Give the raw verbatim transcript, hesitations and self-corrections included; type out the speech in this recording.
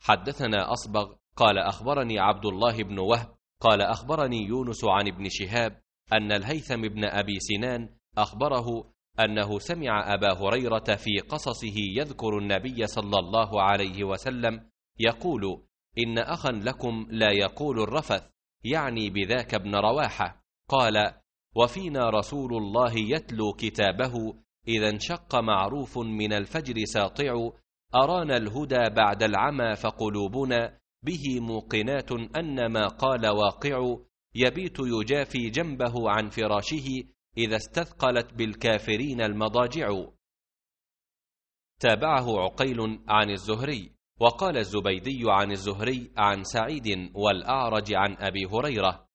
حدثنا أصبغ قال أخبرني عبد الله بن وهب قال أخبرني يونس عن ابن شهاب أن الهيثم بن أبي سنان أخبره أنه سمع أبا هريرة في قصصه يذكر النبي صلى الله عليه وسلم يقول: إن أخا لكم لا يقول الرفث، يعني بذاك ابن رواحة. قال: وفينا رسول الله يتلو كتابه إذا انشق معروف من الفجر ساطع، أرانا الهدى بعد العمى فقلوبنا به موقنات أن ما قال واقع، يبيت يجافي جنبه عن فراشه إذا استثقلت بالكافرين المضاجع. تابعه عقيل عن الزهري، وقال الزبيدي عن الزهري عن سعيد والأعرج عن أبي هريرة